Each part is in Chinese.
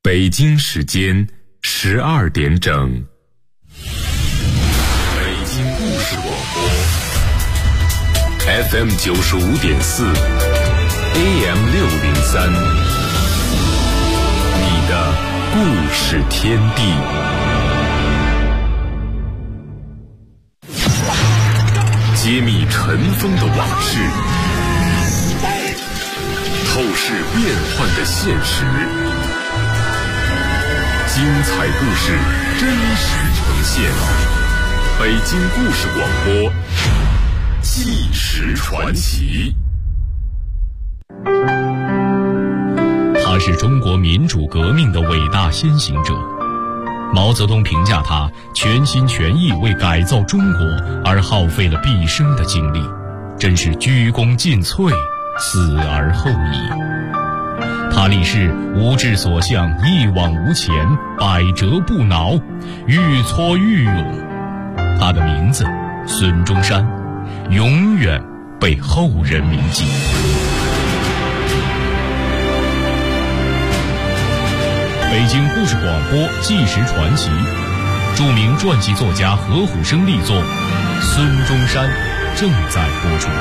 北京时间12点整。北京故事广播 FM 95.4 AM 603，你的故事天地。揭秘尘封的往事，透视变幻的现实，精彩故事真实呈现。北京故事广播，纪实传奇。 他是中国民主革命的伟大先行者。毛泽东评价他全心全意为改造中国而耗费了毕生的精力，真是鞠躬尽瘁，死而后已。他立誓无志所向，一往无前，百折不挠，愈挫愈勇。他的名字孙中山，永远被后人铭记。北京故事广播纪实传奇，著名传记作家何虎生力作《孙中山》正在播出。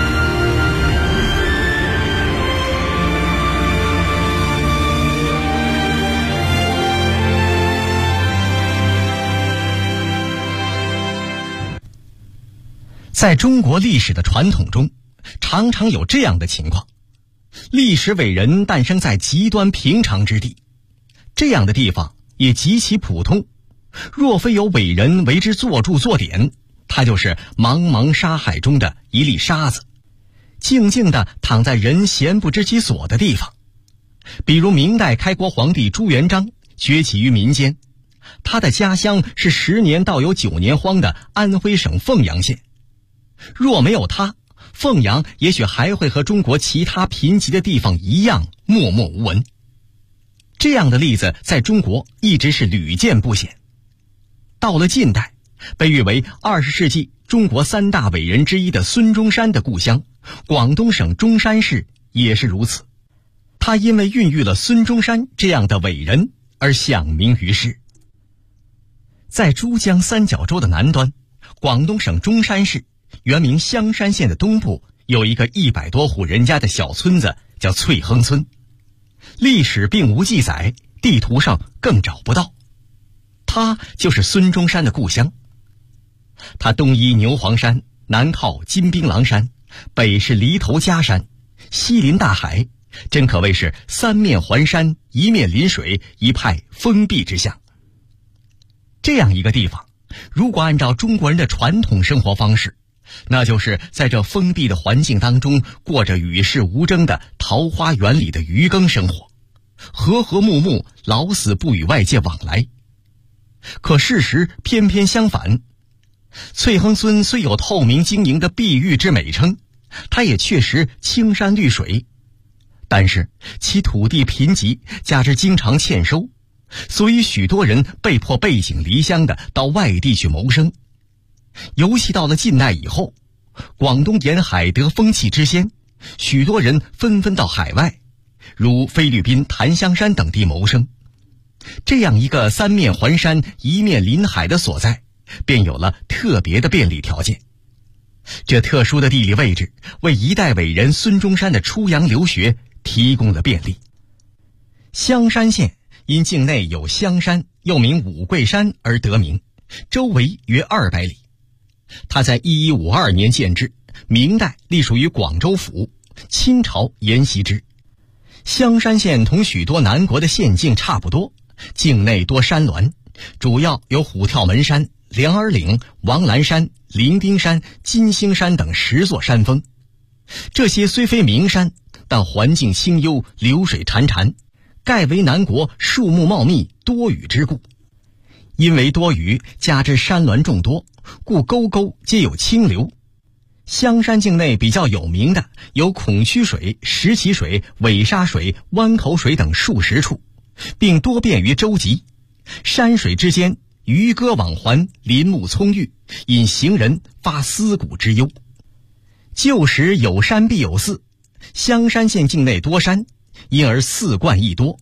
在中国历史的传统中，常常有这样的情况：历史伟人诞生在极端平常之地，这样的地方也极其普通，若非有伟人为之做注做点，它就是茫茫沙海中的一粒沙子，静静地躺在人闲不知其所的地方。比如明代开国皇帝朱元璋崛起于民间，他的家乡是10年到有9年荒的安徽省凤阳县。若没有他，凤阳也许还会和中国其他贫瘠的地方一样默默无闻。这样的例子在中国一直是屡见不鲜。到了近代，被誉为20世纪中国3大伟人之一的孙中山的故乡广东省中山市也是如此。他因为孕育了孙中山这样的伟人而响名于世。在珠江三角洲的南端，广东省中山市原名香山县的东部有一个100多户人家的小村子，叫翠亨村。历史并无记载，地图上更找不到。它就是孙中山的故乡。它东依牛黄山，南靠金槟榔山，北是犁头夹山，西临大海，真可谓是三面环山，一面临水，一派封闭之象。这样一个地方，如果按照中国人的传统生活方式，那就是在这封闭的环境当中过着与世无争的桃花源里的渔耕生活，和和睦睦，老死不与外界往来。可事实偏偏相反，翠亨村虽有透明晶莹的碧玉之美称，它也确实青山绿水，但是其土地贫瘠，加之经常欠收，所以许多人被迫背井离乡的到外地去谋生。尤其到了近代以后，广东沿海得风气之先，许多人纷纷到海外，如菲律宾檀香山等地谋生。这样一个三面环山，一面临海的所在，便有了特别的便利条件。这特殊的地理位置为一代伟人孙中山的出洋留学提供了便利。香山县因境内有香山，又名五桂山而得名，周围约200里。它在1152年建制，明代隶属于广州府，清朝沿袭之。香山县同许多南国的县境差不多，境内多山峦，主要有虎跳门山、梁儿岭、王兰山、伶仃山、金星山等10座山峰。这些虽非名山，但环境清幽，流水潺潺，盖为南国树木茂密，多雨之故。因为多雨，加之山峦众多，故沟沟皆有清流。香山境内比较有名的有孔渠水、石岐水、尾沙水、湾口水等数10处，并多便于舟楫。山水之间，渔歌往还，林木葱郁，引行人发思古之忧。旧时有山必有寺，香山县境内多山，因而寺观亦多，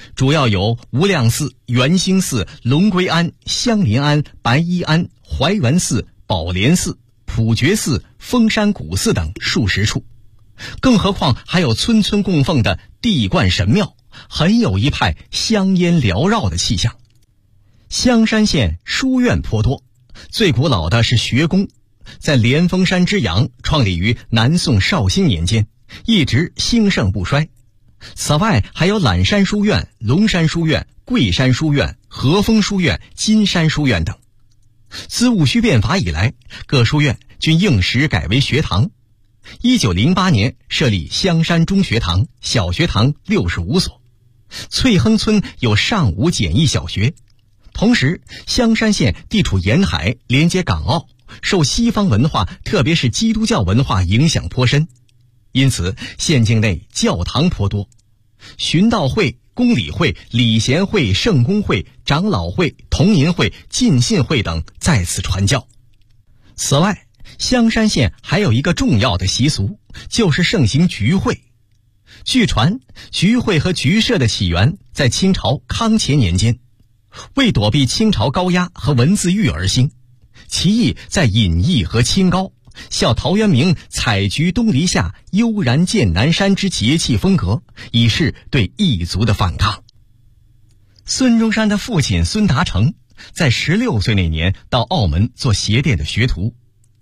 主要有无量寺、圆兴寺、龙归庵、香林庵、白衣庵、怀元寺、宝莲寺、普觉寺、峰山古寺等数十处，更何况还有村村供奉的地观神庙，很有一派香烟缭绕的气象。香山县书院颇多，最古老的是学宫，在莲峰山之阳，创立于南宋绍兴年间，一直兴盛不衰。此外还有览山书院、龙山书院、桂山书院、和风书院、金山书院等。自戊戌变法以来，各书院均应时改为学堂。1908年设立香山中学堂、小学堂65所，翠亨村有上午简易小学。同时，香山县地处沿海，连接港澳，受西方文化，特别是基督教文化影响颇深，因此县境内教堂颇多，循道会、公理会、礼贤会、圣公会、长老会、同仁会、浸信会等在此传教。此外，香山县还有一个重要的习俗，就是盛行菊会。据传，菊会和菊社的起源在清朝康乾年间，为躲避清朝高压和文字狱而兴，其意在隐逸和清高，效陶渊明采菊东篱下，悠然见南山之节气风格，以示对异族的反抗。孙中山的父亲孙达成在16岁那年到澳门做鞋店的学徒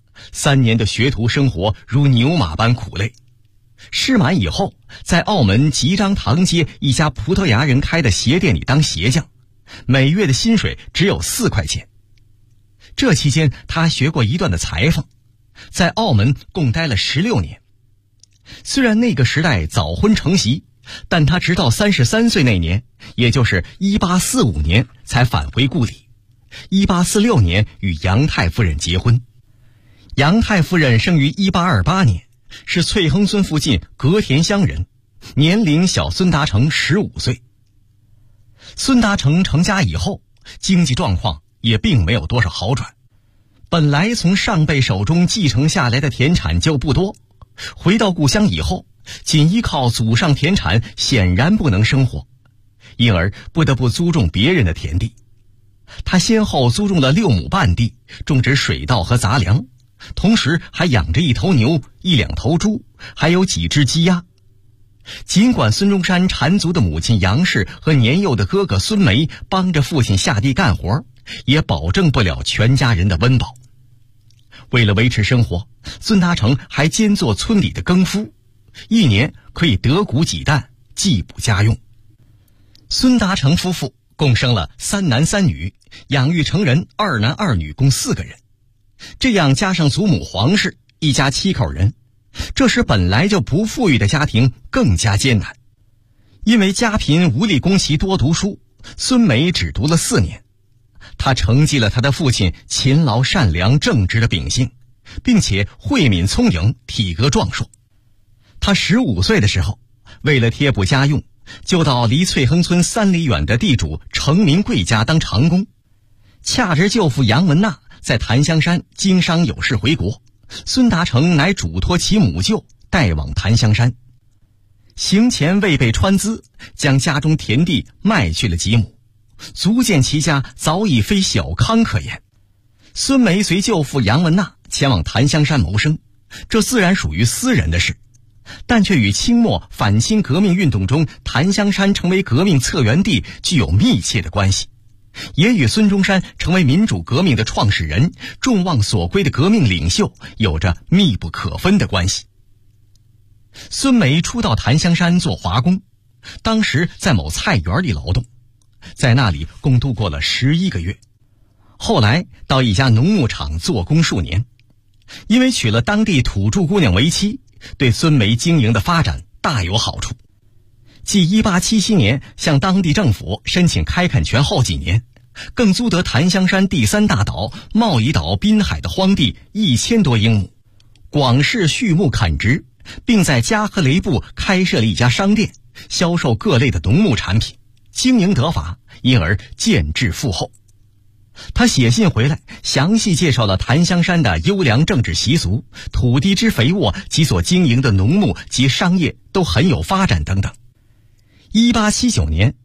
，3年的学徒生活如牛马般苦累。师满以后，在澳门吉章堂街一家葡萄牙人开的鞋店里当鞋匠，每月的薪水只有4块钱。这期间他学过一段的裁缝，在澳门共待了16年。虽然那个时代早婚成习，但他直到33岁那年，也就是1845年才返回故里。1846年与杨太夫人结婚。杨太夫人生于1828年，是翠亨村附近隔田乡人，年龄小孙达成15岁。孙达成成家以后，经济状况也并没有多少好转。本来从上辈手中继承下来的田产就不多，回到故乡以后，仅依靠祖上田产显然不能生活，因而不得不租种别人的田地。他先后租种了6亩半地，种植水稻和杂粮，同时还养着1头牛、1-2头猪，还有几只鸡鸭。尽管孙中山缠足的母亲杨氏和年幼的哥哥孙梅帮着父亲下地干活，也保证不了全家人的温饱。为了维持生活，孙达成还兼做村里的更夫，1年可以得谷几担，计补家用。孙达成夫妇共生了3男3女，养育成人2男2女共4个人。这样加上祖母黄氏，一家7口人，这使本来就不富裕的家庭更加艰难。因为家贫无力供其多读书，孙梅只读了4年。他承继了他的父亲勤劳善良正直的秉性，并且慧敏聪颖，体格壮硕。他15岁的时候，为了贴补家用，就到离翠亨村3里远的地主程明贵家当长工。恰值舅父杨文纳在檀香山经商有事回国，孙达成乃嘱托其母舅带往檀香山。行前未备川资，将家中田地卖去了几亩，足见其家早已非小康可言。孙梅随舅父杨文纳前往檀香山谋生，这自然属于私人的事，但却与清末反清革命运动中檀香山成为革命策源地具有密切的关系，也与孙中山成为民主革命的创始人、众望所归的革命领袖有着密不可分的关系。孙梅初到檀香山做华工，当时在某菜园里劳动，在那里共度过了11个月。后来到一家农牧场做工数年，因为娶了当地土著姑娘为妻，对孙梅经营的发展大有好处。继1877年向当地政府申请开垦权后几年，更租得檀香山第3大岛贸易岛滨海的荒地1000多英亩，广式畜牧垦殖，并在嘉禾雷部开设了一家商店，销售各类的农牧产品，经营得法，因而渐致富厚。他写信回来，详细介绍了檀香山的优良政治习俗、土地之肥沃及所经营的农牧及商业都很有发展等等。1879年，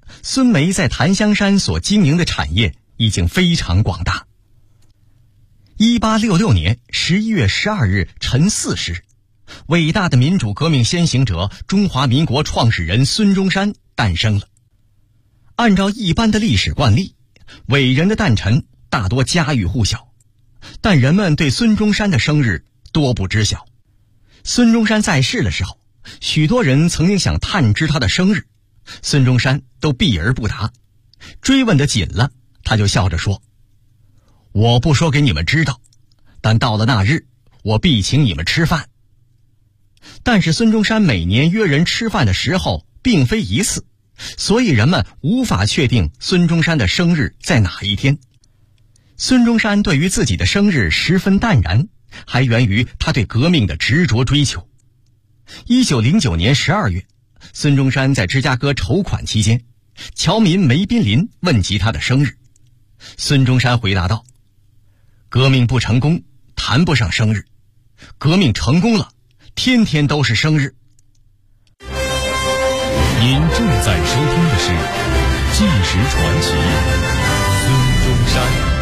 孙梅在檀香山所经营的产业已经非常广大。1866年11月12日晨4时，伟大的民主革命先行者中华民国创始人孙中山诞生了。按照一般的历史惯例，伟人的诞辰大多家喻户晓，但人们对孙中山的生日多不知晓。孙中山在世的时候，许多人曾经想探知他的生日，孙中山都避而不答。追问得紧了，他就笑着说：我不说给你们知道，但到了那日，我必请你们吃饭。但是孙中山每年约人吃饭的时候并非一次，所以人们无法确定孙中山的生日在哪一天。孙中山对于自己的生日十分淡然，还源于他对革命的执着追求。1909年12月，孙中山在芝加哥筹款期间，侨民梅宾林问及他的生日。孙中山回答道：革命不成功，谈不上生日；革命成功了，天天都是生日。 您正在收听的是《纪实传奇》，孙中山。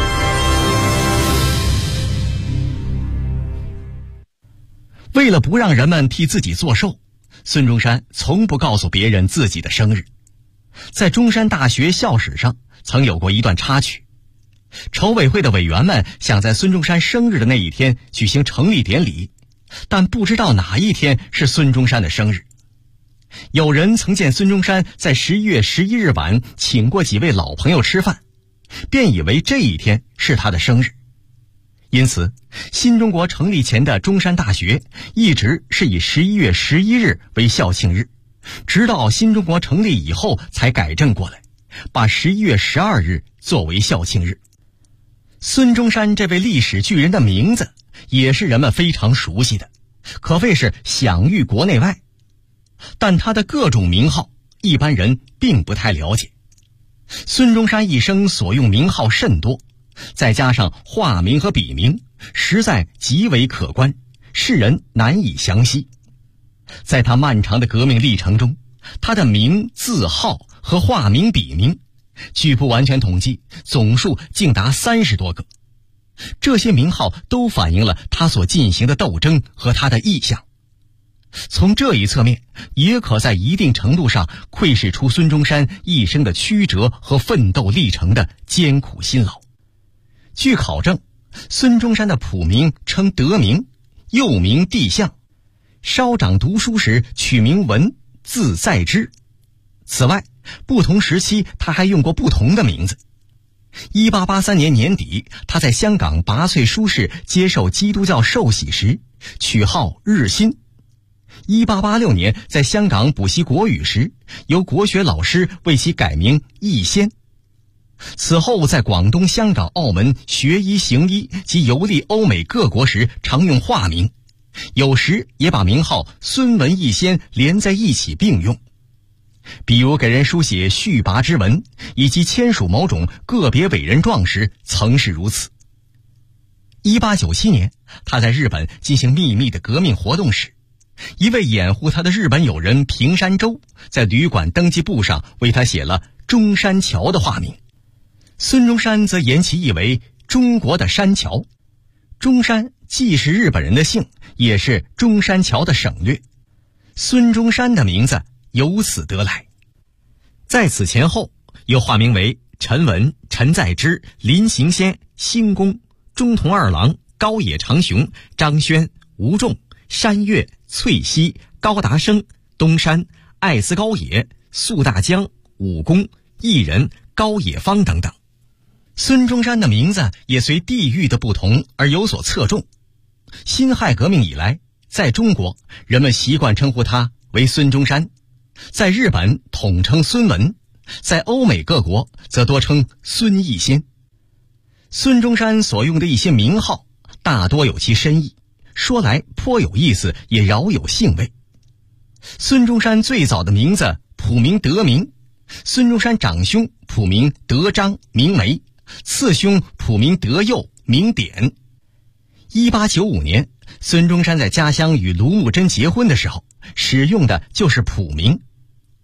为了不让人们替自己作寿，孙中山从不告诉别人自己的生日。在中山大学校史上曾有过一段插曲，筹委会的委员们想在孙中山生日的那一天举行成立典礼，但不知道哪一天是孙中山的生日。有人曾见孙中山在11月11日晚请过几位老朋友吃饭，便以为这一天是他的生日。因此，新中国成立前的中山大学一直是以11月11日为校庆日，直到新中国成立以后才改正过来，把11月12日作为校庆日。孙中山这位历史巨人的名字也是人们非常熟悉的，可谓是享誉国内外。但他的各种名号一般人并不太了解。孙中山一生所用名号甚多，再加上化名和笔名，实在极为可观，世人难以详悉。在他漫长的革命历程中，他的名、字号和化名、笔名，据不完全统计，总数竟达30多个。这些名号都反映了他所进行的斗争和他的意向。从这一侧面，也可在一定程度上窥视出孙中山一生的曲折和奋斗历程的艰苦辛劳。据考证，孙中山的谱名称德名，又名地象，稍长读书时取名文，字在之。此外，不同时期他还用过不同的名字。1883年年底，他在香港拔萃书室接受基督教受洗时，取号日新。1886年在香港补习国语时，由国学老师为其改名逸仙。此后在广东、香港、澳门学医行医及游历欧美各国时，常用化名，有时也把名号孙文逸仙连在一起并用。比如给人书写续拔之文，以及签署某种个别伟人状时，曾是如此。1897年，他在日本进行秘密的革命活动时，一位掩护他的日本友人平山周在旅馆登记簿上为他写了中山桥的化名。孙中山则言其意为中国的山桥。中山既是日本人的姓，也是中山桥的省略。孙中山的名字由此得来。在此前后，又化名为陈文、陈在之、林行先、兴公、中同二郎、高野长雄、张轩、吴仲、山岳、翠溪、高达生、东山、艾斯高野、苏大江、武功、艺人、高野芳等等。孙中山的名字也随地域的不同而有所侧重。辛亥革命以来，在中国人们习惯称呼他为孙中山，在日本统称孙文，在欧美各国则多称孙逸仙。孙中山所用的一些名号大多有其深意，说来颇有意思，也饶有兴味。孙中山最早的名字谱名德名，孙中山长兄谱名德章名梅，次兄谱名德佑名典。1895年，孙中山在家乡与卢慕贞结婚的时候，使用的就是谱名。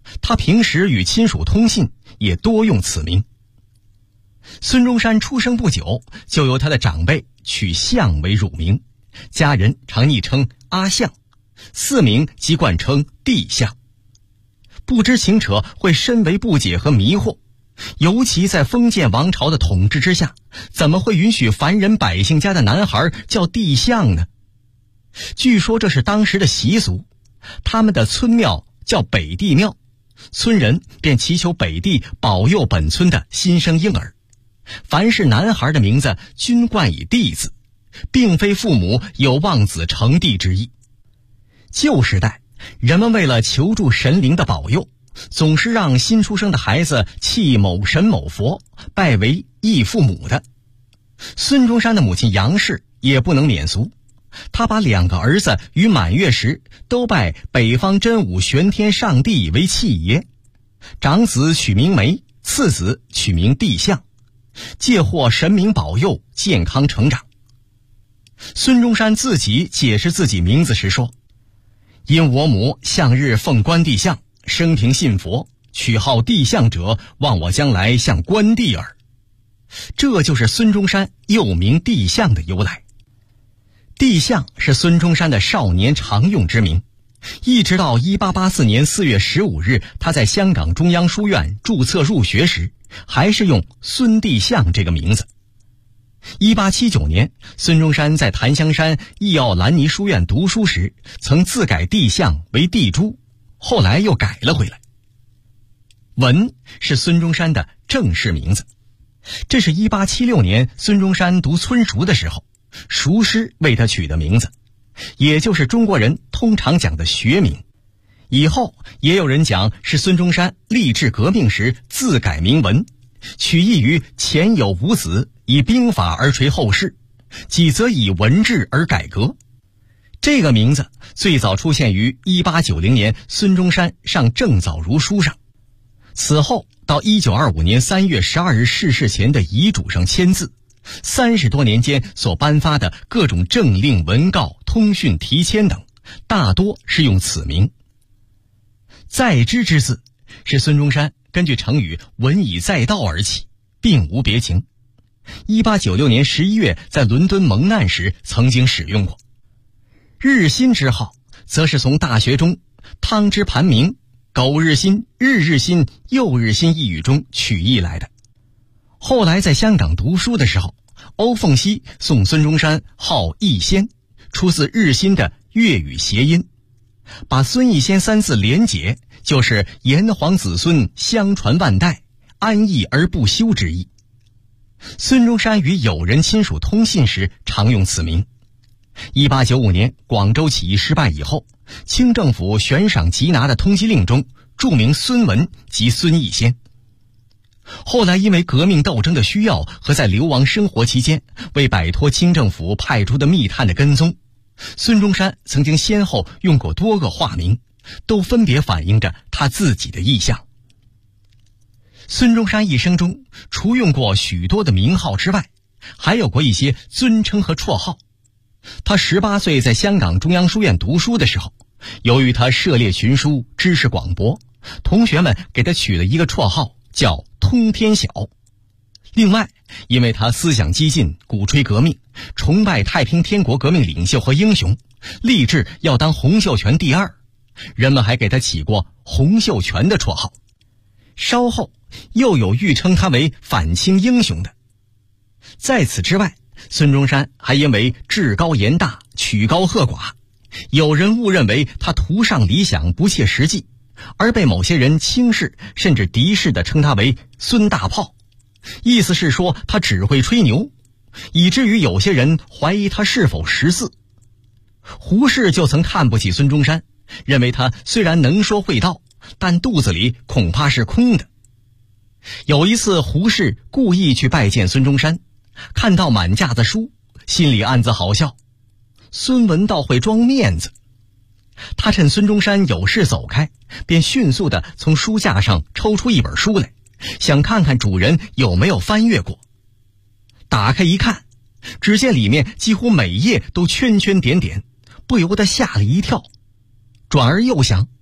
他平时与亲属通信也多用此名。孙中山出生不久，就由他的长辈取相为乳名，家人常昵称阿相，四名即冠称帝相。不知情者会深为不解和迷惑，尤其在封建王朝的统治之下，怎么会允许凡人百姓家的男孩叫帝相呢？据说这是当时的习俗，他们的村庙叫北帝庙，村人便祈求北帝保佑本村的新生婴儿。凡是男孩的名字均冠以帝字，并非父母有望子成帝之意。旧时代，人们为了求助神灵的保佑，总是让新出生的孩子弃某神某佛，拜为义父母的。孙中山的母亲杨氏也不能免俗，他把2个儿子于满月时都拜北方真武玄天上帝为契爷，长子取名梅，次子取名帝相，借获神明保佑健康成长。孙中山自己解释自己名字时说，因我母向日奉关帝相，生平信佛，取号帝相者，望我将来像关帝耳。这就是孙中山又名帝相的由来。帝相是孙中山的少年常用之名，一直到1884年4月15日他在香港中央书院注册入学时，还是用孙帝相这个名字。1879年，孙中山在檀香山义奥兰尼书院读书时，曾自改帝相为帝珠，后来又改了回来。文是孙中山的正式名字，这是1876年孙中山读村塾的时候，塾师为他取的名字，也就是中国人通常讲的学名。以后也有人讲是孙中山励志革命时自改名文，取意于前有五子，以兵法而垂后世，几则以文治而改革。这个名字最早出现于1890年孙中山上正早儒书上，此后到1925年3月12日逝世前的遗嘱上签字，30多年间所颁发的各种政令文告、通讯题签等，大多是用此名。在之之字是孙中山根据成语文以载道而起，并无别情。1896年11月在伦敦蒙难时曾经使用过。日新之号则是从大学中汤之盘铭、苟日新、日日新、又日新一语中取意来的。后来在香港读书的时候，欧凤溪送孙中山号逸仙，出自日新的粤语谐音，把孙逸仙3字连结，就是炎黄子孙相传万代，安逸而不休之意。孙中山与友人亲属通信时常用此名。1895年广州起义失败以后，清政府悬赏缉拿的通缉令中注明孙文及孙逸仙。后来因为革命斗争的需要和在流亡生活期间为摆脱清政府派出的密探的跟踪，孙中山曾经先后用过多个化名，都分别反映着他自己的意向。孙中山一生中除用过许多的名号之外，还有过一些尊称和绰号。他18岁在香港中央书院读书的时候，由于他涉猎群书，知识广博，同学们给他取了一个绰号叫通天晓。另外，因为他思想激进，鼓吹革命，崇拜太平天国革命领袖和英雄，立志要当洪秀全第二，人们还给他起过洪秀全的绰号。稍后又有誉称他为反清英雄的。在此之外，孙中山还因为志高言大，曲高和寡，有人误认为他图上理想，不切实际，而被某些人轻视甚至敌视地称他为孙大炮，意思是说他只会吹牛，以至于有些人怀疑他是否识字。胡适就曾看不起孙中山，认为他虽然能说会道，但肚子里恐怕是空的。有一次胡适故意去拜见孙中山，看到满架子书，心里暗自好笑，孙文倒会装面子。他趁孙中山有事走开，便迅速地从书架上抽出一本书来，想看看主人有没有翻阅过。打开一看，只见里面几乎每页都圈圈点点，不由得吓了一跳。转而又想，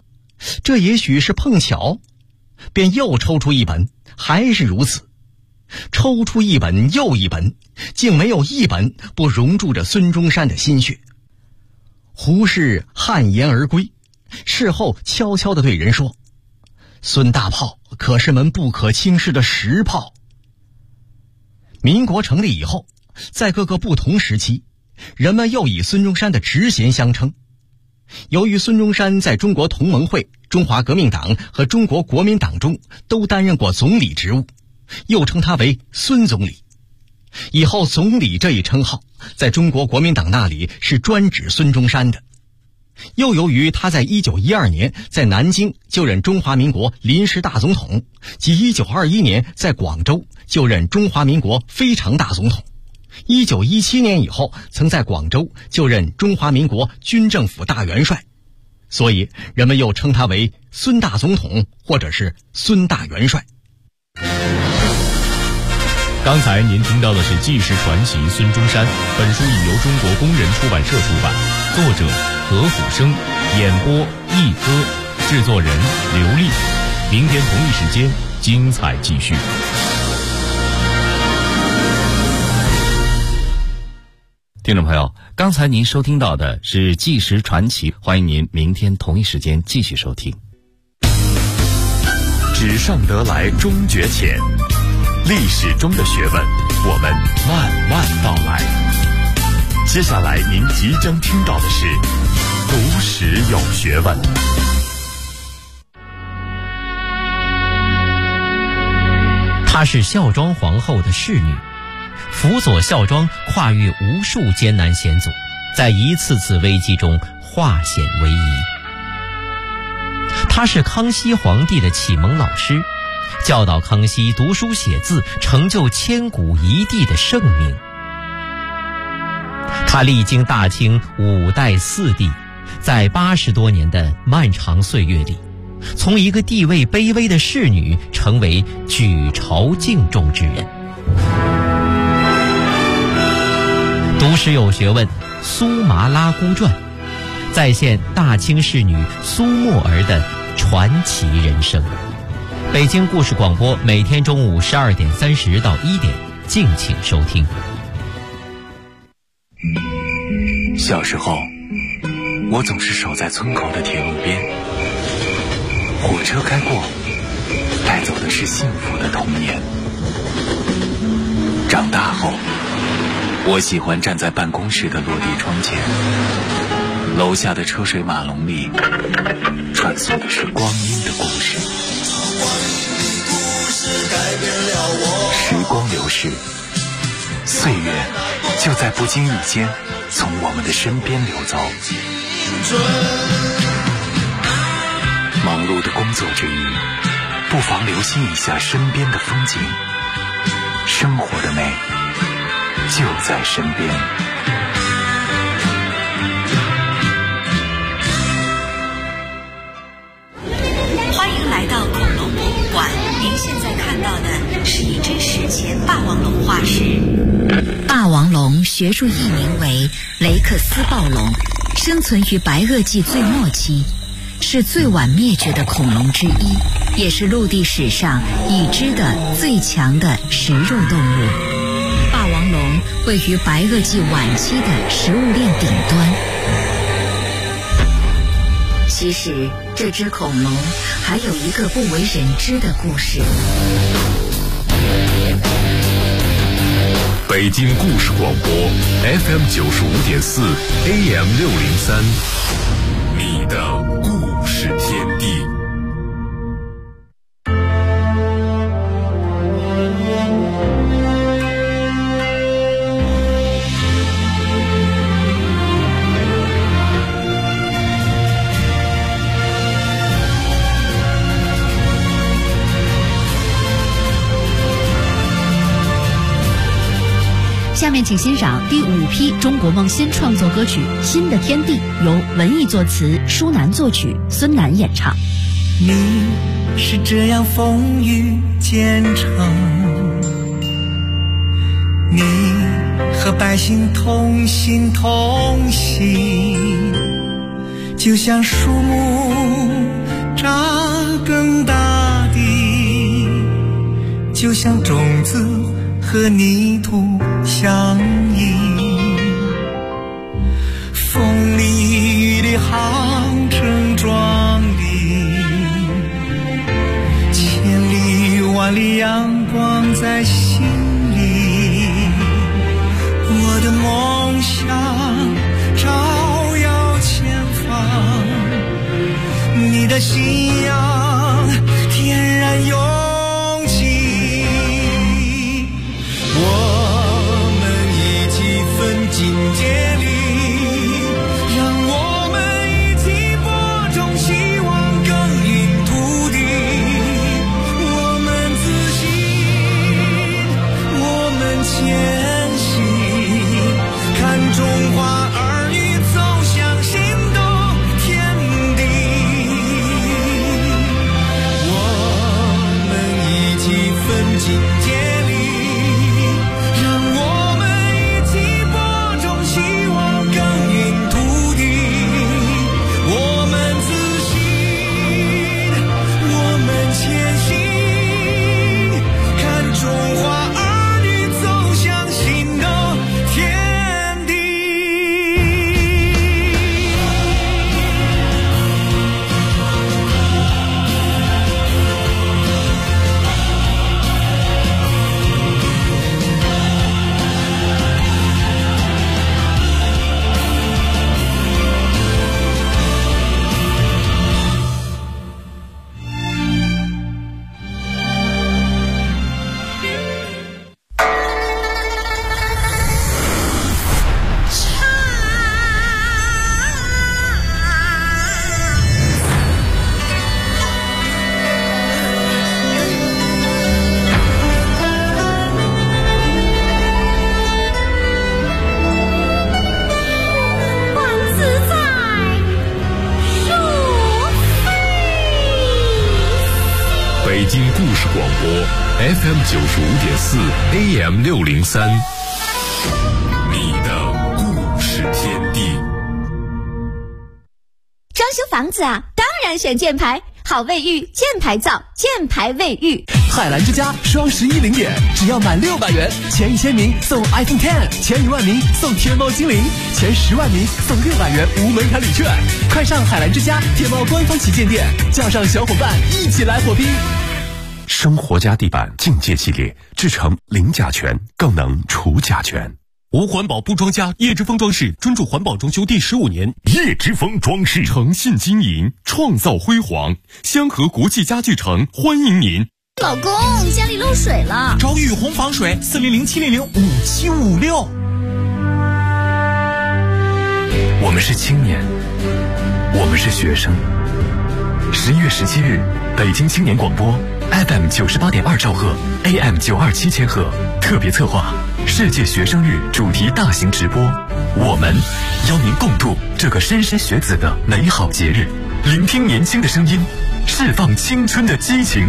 这也许是碰巧，便又抽出一本，还是如此，抽出一本又一本，竟没有一本不融入着孙中山的心血。胡适汗颜而归，事后悄悄地对人说：“孙大炮可是门不可轻视的实炮。”民国成立以后，在各个不同时期，人们又以孙中山的职衔相称。由于孙中山在中国同盟会、中华革命党和中国国民党中都担任过总理职务，又称他为孙总理。以后总理这一称号在中国国民党那里是专指孙中山的。又由于他在1912年在南京就任中华民国临时大总统，及1921年在广州就任中华民国非常大总统，1917年以后曾在广州就任中华民国军政府大元帅，所以人们又称他为孙大总统或者是孙大元帅。 刚才您听到的是纪实传奇孙中山，本书已由中国工人出版社出版，作者何虎生，演播一歌，制作人刘丽。明天同一时间精彩继续。 听众朋友，刚才您收听到的是纪实传奇，欢迎您明天同一时间继续收听。 纸上得来终觉浅，历史中的学问，我们慢慢道来。接下来您即将听到的是读史有学问。 她是孝庄皇后的侍女，辅佐孝庄跨越无数艰难险阻，在一次次危机中化险为夷。她是康熙皇帝的启蒙老师，教导康熙读书写字，成就千古一帝的盛名。他历经大清5代4帝，在80多年的漫长岁月里，从一个地位卑微的侍女成为举朝敬重之人。读史有学问，苏麻拉姑传再现大清侍女苏沫儿的传奇人生。北京故事广播每天中午12点30到1点，敬请收听。 小时候，我总是守在村口的铁路边，火车开过，带走的是幸福的童年。长大后，我喜欢站在办公室的落地窗前，楼下的车水马龙里传送的是光阴的故事。时光流逝，岁月就在不经意间从我们的身边流走。忙碌的工作之余，不妨留心一下身边的风景，生活的美就在身边。 欢迎来到恐龙博物馆，您现在看到的是一只史前霸王龙化石。 霸王龙学术译名为雷克斯暴龙，生存于白垩纪最末期，是最晚灭绝的恐龙之一，也是陆地史上已知的最强的食肉动物。霸王龙位于白垩纪晚期的食物链顶端。其实这只恐龙还有一个不为人知的故事。 北京故事广播 FM 95.4 AM 603，你的故事天地。 下面请欣赏第5批中国梦新创作歌曲《新的天地》，由文艺作词，舒楠作曲，孙楠演唱。 你是这样风雨兼程，你和百姓同心同行，就像树木扎更大地，就像种子和泥土相依。风里雨里航程壮丽，千里万里阳光在心里。我的梦想照耀前方，你的信仰天然勇气。我们一起奋进接力， 北京故事广播 FM95.4 AM603， 你的故事天地。 装修房子啊，当然选箭牌，好卫浴，箭牌造，箭牌卫浴。 海澜之家双11零点，只要满600元，前1000名送 iPhone X， 前1万名送天猫精灵，前10万名送600元无门槛礼券。快上海澜之家天猫官方旗舰店，叫上小伙伴一起来火拼。 生活家地板境界系列，制成零甲醛，更能除甲醛。 无环保不装家，叶之峰装饰专注环保装修第15年。 叶之峰装饰诚信经营，创造辉煌。香河国际家具城欢迎您。 老公，家里漏水了， 找雨虹防水400-700-5756。 我们是青年，我们是学生。11月17日，北京青年广播 FM 98.2兆赫 AM 927千赫特别策划世界学生日主题大型直播，我们邀您共度这个莘莘学子的美好节日，聆听年轻的声音，释放青春的激情。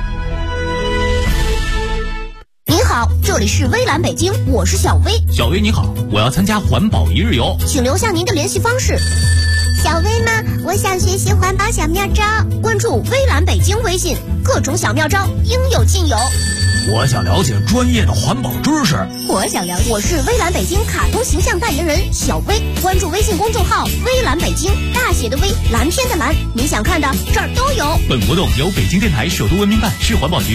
您好，这里是微蓝北京，我是小薇。 小薇你好，我要参加环保1日游， 请留下您的联系方式。 小薇吗？我想学习环保小妙招， 关注微蓝北京微信，各种小妙招应有尽有。 我想了解专业的环保知识。 我是微蓝北京卡通形象代言人小薇，关注微信公众号微蓝北京，大写的微，蓝天的蓝，你想看的这儿都有。 本活动由北京电台首都文明办市环保局